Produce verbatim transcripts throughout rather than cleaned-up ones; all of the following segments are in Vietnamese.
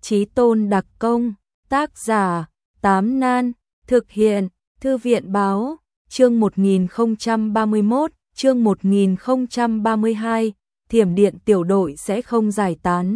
Chí Tôn đặc công, tác giả, Tám Nan, thực hiện, Thư viện báo, chương một nghìn không trăm ba mươi mốt, chương một nghìn không trăm ba mươi hai, thiểm điện tiểu đội sẽ không giải tán.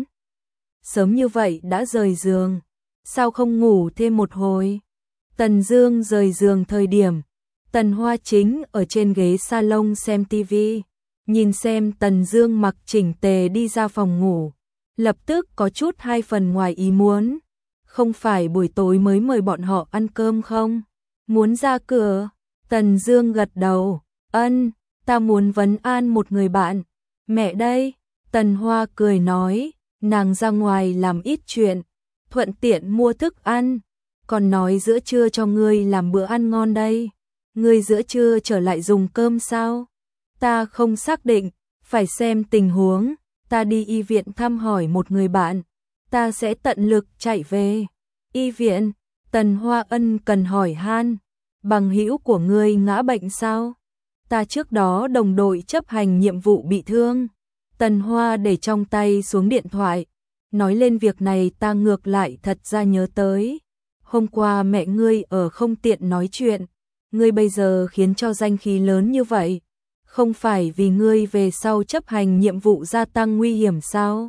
Sớm như vậy đã rời giường, sao không ngủ thêm một hồi? Tần Dương rời giường thời điểm, Tần Hoa chính ở trên ghế salon xem tivi, nhìn xem Tần Dương mặc chỉnh tề đi ra phòng ngủ, lập tức có chút hai phần ngoài ý muốn. Không phải buổi tối mới mời bọn họ ăn cơm không? Muốn ra cửa? Tần Dương gật đầu, ân, ta muốn vấn an một người bạn. Mẹ đây, Tần Hoa cười nói, nàng ra ngoài làm ít chuyện, thuận tiện mua thức ăn, còn nói giữa trưa cho ngươi làm bữa ăn ngon đây. Ngươi giữa trưa trở lại dùng cơm sao? Ta không xác định, phải xem tình huống, ta đi y viện thăm hỏi một người bạn, ta sẽ tận lực chạy về. Y viện? Tần Hoa ân cần hỏi han, bằng hữu của ngươi ngã bệnh sao? Ta trước đó đồng đội chấp hành nhiệm vụ bị thương. Tần Hoa để trong tay xuống điện thoại, nói lên việc này ta ngược lại thật ra nhớ tới. Hôm qua mẹ ngươi ở không tiện nói chuyện, ngươi bây giờ khiến cho danh khí lớn như vậy, không phải vì ngươi về sau chấp hành nhiệm vụ gia tăng nguy hiểm sao?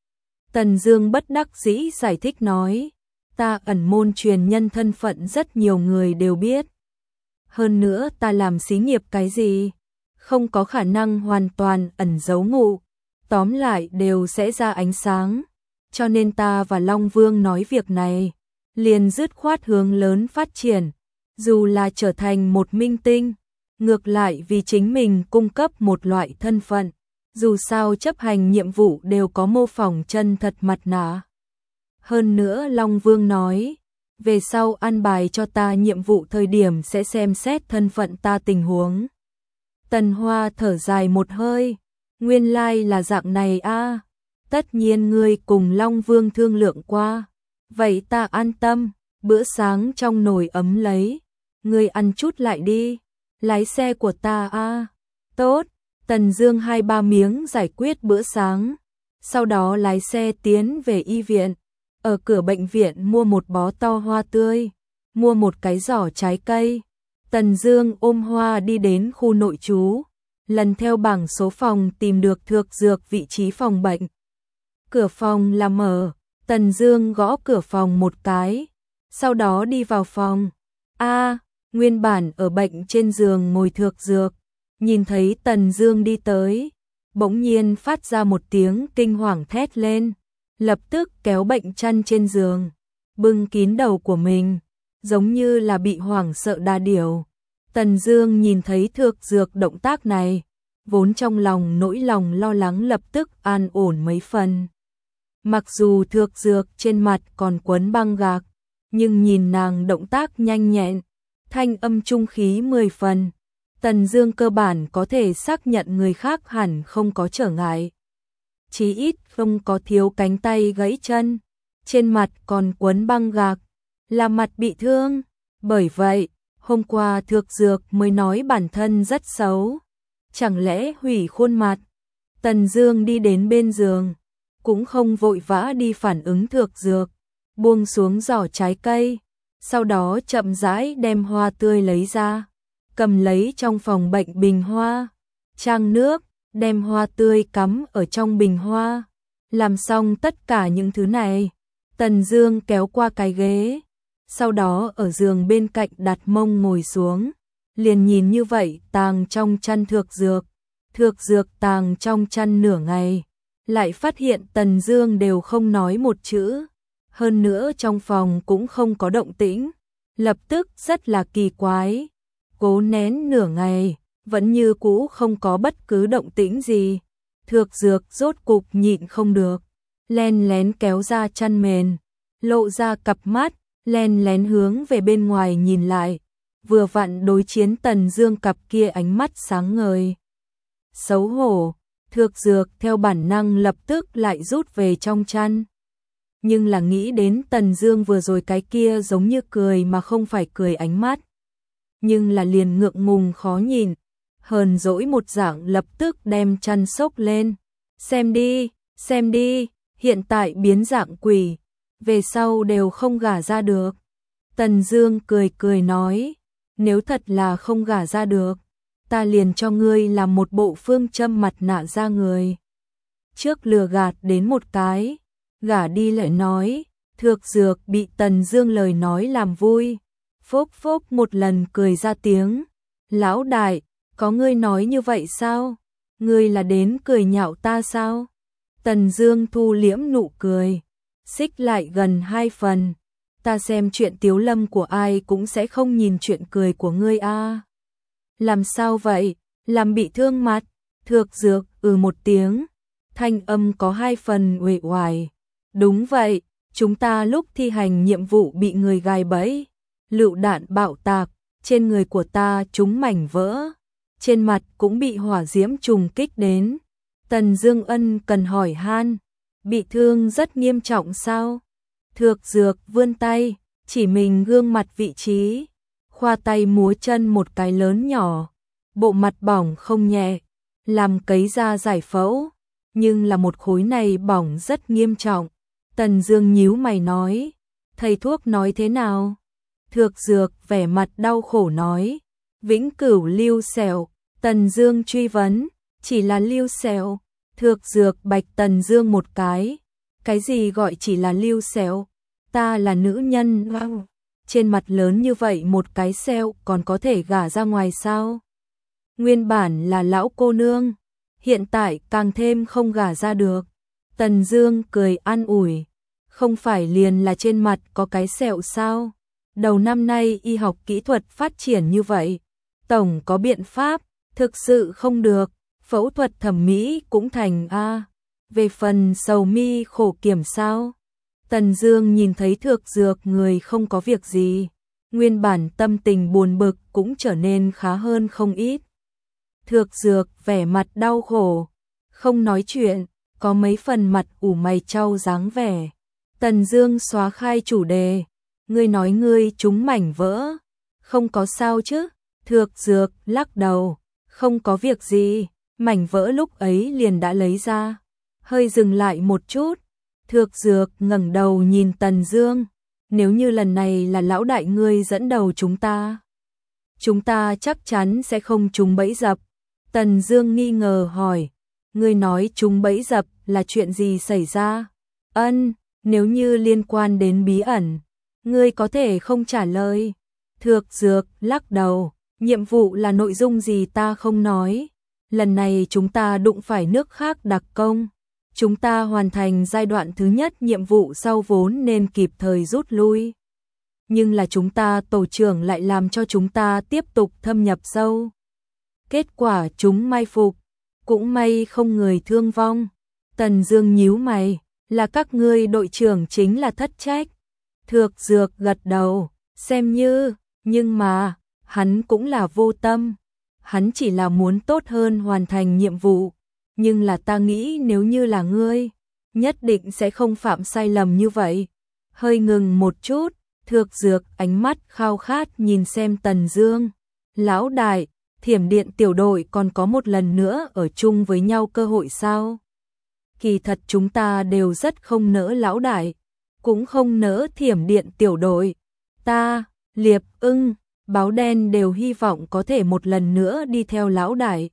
Tần Dương bất đắc dĩ giải thích nói, ta ẩn môn truyền nhân thân phận rất nhiều người đều biết. Hơn nữa ta làm xí nghiệp cái gì, không có khả năng hoàn toàn ẩn giấu ngụ, tóm lại đều sẽ ra ánh sáng. Cho nên ta và Long Vương nói việc này, liền dứt khoát hướng lớn phát triển, dù là trở thành một minh tinh, ngược lại vì chính mình cung cấp một loại thân phận, dù sao chấp hành nhiệm vụ đều có mô phỏng chân thật mặt nạ. Hơn nữa Long Vương nói, về sau an bài cho ta nhiệm vụ thời điểm sẽ xem xét thân phận ta tình huống. Tần Hoa thở dài một hơi, nguyên lai là dạng này a, tất nhiên ngươi cùng Long Vương thương lượng qua, vậy ta an tâm, bữa sáng trong nồi ấm lấy, ngươi ăn chút lại đi, lái xe của ta a. Tốt, Tần Dương hai ba miếng giải quyết bữa sáng, sau đó lái xe tiến về y viện, ở cửa bệnh viện mua một bó to hoa tươi, mua một cái giỏ trái cây. Tần Dương ôm hoa đi đến khu nội trú, lần theo bảng số phòng tìm được Thược Dược vị trí phòng bệnh. Cửa phòng là mở, Tần Dương gõ cửa phòng một cái, sau đó đi vào phòng. A, nguyên bản ở bệnh trên giường ngồi Thược Dược, nhìn thấy Tần Dương đi tới, bỗng nhiên phát ra một tiếng kinh hoàng thét lên, lập tức kéo bệnh chăn trên giường, bưng kín đầu của mình, giống như là bị hoảng sợ đa điểu. Tần Dương nhìn thấy Thược Dược động tác này, vốn trong lòng nỗi lòng lo lắng lập tức an ổn mấy phần. Mặc dù Thược Dược trên mặt còn quấn băng gạc, nhưng nhìn nàng động tác nhanh nhẹn, thanh âm trung khí mười phần, Tần Dương cơ bản có thể xác nhận người khác hẳn không có trở ngại. Chí ít không có thiếu cánh tay gãy chân, trên mặt còn quấn băng gạc, là mặt bị thương. Bởi vậy, hôm qua Thược Dược mới nói bản thân rất xấu. Chẳng lẽ hủy khuôn mặt? Tần Dương đi đến bên giường, cũng không vội vã đi phản ứng Thược Dược, buông xuống giỏ trái cây, sau đó chậm rãi đem hoa tươi lấy ra, cầm lấy trong phòng bệnh bình hoa, trang nước, đem hoa tươi cắm ở trong bình hoa. Làm xong tất cả những thứ này, Tần Dương kéo qua cái ghế, sau đó ở giường bên cạnh đặt mông ngồi xuống, liền nhìn như vậy tàng trong chăn Thược Dược. Thược Dược tàng trong chăn nửa ngày, lại phát hiện Tần Dương đều không nói một chữ, hơn nữa trong phòng cũng không có động tĩnh, lập tức rất là kỳ quái. Cố nén nửa ngày, vẫn như cũ không có bất cứ động tĩnh gì. Thược Dược rốt cục nhịn không được, len lén kéo ra chăn mền, lộ ra cặp mắt, len lén hướng về bên ngoài nhìn lại, vừa vặn đối chiến Tần Dương cặp kia ánh mắt sáng ngời. Xấu hổ, Thược Dược theo bản năng lập tức lại rút về trong chăn. Nhưng là nghĩ đến Tần Dương vừa rồi cái kia giống như cười mà không phải cười ánh mắt, nhưng là liền ngượng ngùng khó nhìn, hờn dỗi một dạng lập tức đem chăn xốc lên. Xem đi, xem đi, hiện tại biến dạng quỷ, về sau đều không gả ra được. Tần Dương cười cười nói, nếu thật là không gả ra được, ta liền cho ngươi làm một bộ phương châm mặt nạ ra người. Trước lừa gạt đến một cái, gả đi lại nói, Thược Dược bị Tần Dương lời nói làm vui, phốc phốc một lần cười ra tiếng, lão đại, có ngươi nói như vậy sao? Ngươi là đến cười nhạo ta sao? Tần Dương thu liễm nụ cười, xích lại gần hai phần, ta xem chuyện Tiếu Lâm của ai cũng sẽ không nhìn chuyện cười của ngươi a. À. Làm sao vậy? Làm bị thương mặt? Thược Dược ừ một tiếng, thanh âm có hai phần uể oải. Đúng vậy, chúng ta lúc thi hành nhiệm vụ bị người gài bẫy, lựu đạn bạo tạc, trên người của ta trúng mảnh vỡ, trên mặt cũng bị hỏa diễm trùng kích đến. Tần Dương ân cần hỏi han, bị thương rất nghiêm trọng sao? Thược Dược vươn tay, chỉ mình gương mặt vị trí, khoa tay múa chân một cái lớn nhỏ, bộ mặt bỏng không nhẹ, làm cấy ra giải phẫu, nhưng là một khối này bỏng rất nghiêm trọng. Tần Dương nhíu mày nói, thầy thuốc nói thế nào? Thược Dược vẻ mặt đau khổ nói, vĩnh cửu lưu sẹo. Tần Dương truy vấn, chỉ là lưu sẹo? Thược Dược bạch Tần Dương một cái, cái gì gọi chỉ là lưu sẹo? Ta là nữ nhân, wow. Trên mặt lớn như vậy một cái sẹo còn có thể gả ra ngoài sao? Nguyên bản là lão cô nương, hiện tại càng thêm không gả ra được. Tần Dương cười an ủi, không phải liền là trên mặt có cái sẹo sao? Đầu năm nay y học kỹ thuật phát triển như vậy, tổng có biện pháp, thực sự không được, phẫu thuật thẩm mỹ cũng thành a. Về phần sầu mi khổ kiểm sao? Tần Dương nhìn thấy Thược Dược người không có việc gì, nguyên bản tâm tình buồn bực cũng trở nên khá hơn không ít. Thược Dược vẻ mặt đau khổ, không nói chuyện, có mấy phần mặt ủ mày chau dáng vẻ. Tần Dương xóa khai chủ đề, ngươi nói ngươi trúng mảnh vỡ, không có sao chứ? Thược Dược lắc đầu, không có việc gì, mảnh vỡ lúc ấy liền đã lấy ra. Hơi dừng lại một chút, Thược Dược ngẩng đầu nhìn Tần Dương, nếu như lần này là lão đại ngươi dẫn đầu chúng ta, chúng ta chắc chắn sẽ không trúng bẫy dập. Tần Dương nghi ngờ hỏi, ngươi nói trúng bẫy dập là chuyện gì xảy ra? Ân, nếu như liên quan đến bí ẩn, ngươi có thể không trả lời. Thược Dược lắc đầu, nhiệm vụ là nội dung gì ta không nói. Lần này chúng ta đụng phải nước khác đặc công. Chúng ta hoàn thành giai đoạn thứ nhất nhiệm vụ sau vốn nên kịp thời rút lui. Nhưng là chúng ta tổ trưởng lại làm cho chúng ta tiếp tục thâm nhập sâu. Kết quả chúng mai phục, cũng may không người thương vong. Tần Dương nhíu mày, là các ngươi đội trưởng chính là thất trách. Thược Dược gật đầu, xem như, nhưng mà, hắn cũng là vô tâm. Hắn chỉ là muốn tốt hơn hoàn thành nhiệm vụ. Nhưng là ta nghĩ nếu như là ngươi, nhất định sẽ không phạm sai lầm như vậy. Hơi ngừng một chút, Thược Dược ánh mắt khao khát nhìn xem Tần Dương. Lão đại, Thiểm Điện tiểu đội còn có một lần nữa ở chung với nhau cơ hội sao? Kỳ thật chúng ta đều rất không nỡ lão đại, cũng không nỡ Thiểm Điện tiểu đội. Ta, Liệp Ưng, Báo Đen đều hy vọng có thể một lần nữa đi theo lão đại.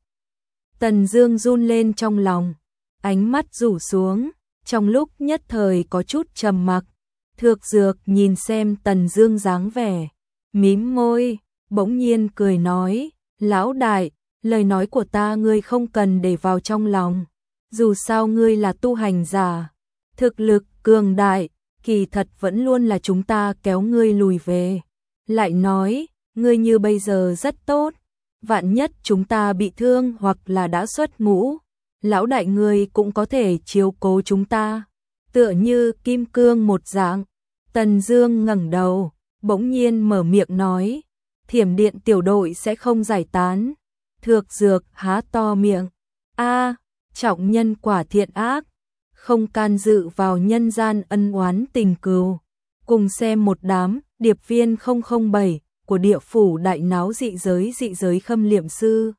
Tần Dương run lên trong lòng, ánh mắt rủ xuống, trong lúc nhất thời có chút trầm mặc. Thược Dược nhìn xem Tần Dương dáng vẻ, mím môi, bỗng nhiên cười nói, lão đại, lời nói của ta ngươi không cần để vào trong lòng. Dù sao ngươi là tu hành giả, thực lực cường đại, kỳ thật vẫn luôn là chúng ta kéo ngươi lùi về. Lại nói, ngươi như bây giờ rất tốt, vạn nhất chúng ta bị thương hoặc là đã xuất ngũ, lão đại ngươi cũng có thể chiếu cố chúng ta, tựa như kim cương một dạng. Tần Dương ngẩng đầu, bỗng nhiên mở miệng nói, Thiểm Điện tiểu đội sẽ không giải tán. Thược Dược há to miệng, a, trọng nhân quả thiện ác, không can dự vào nhân gian ân oán tình cừu. Cùng xem một đám điệp viên không không bảy của địa phủ đại náo dị giới dị giới khâm liệm sư.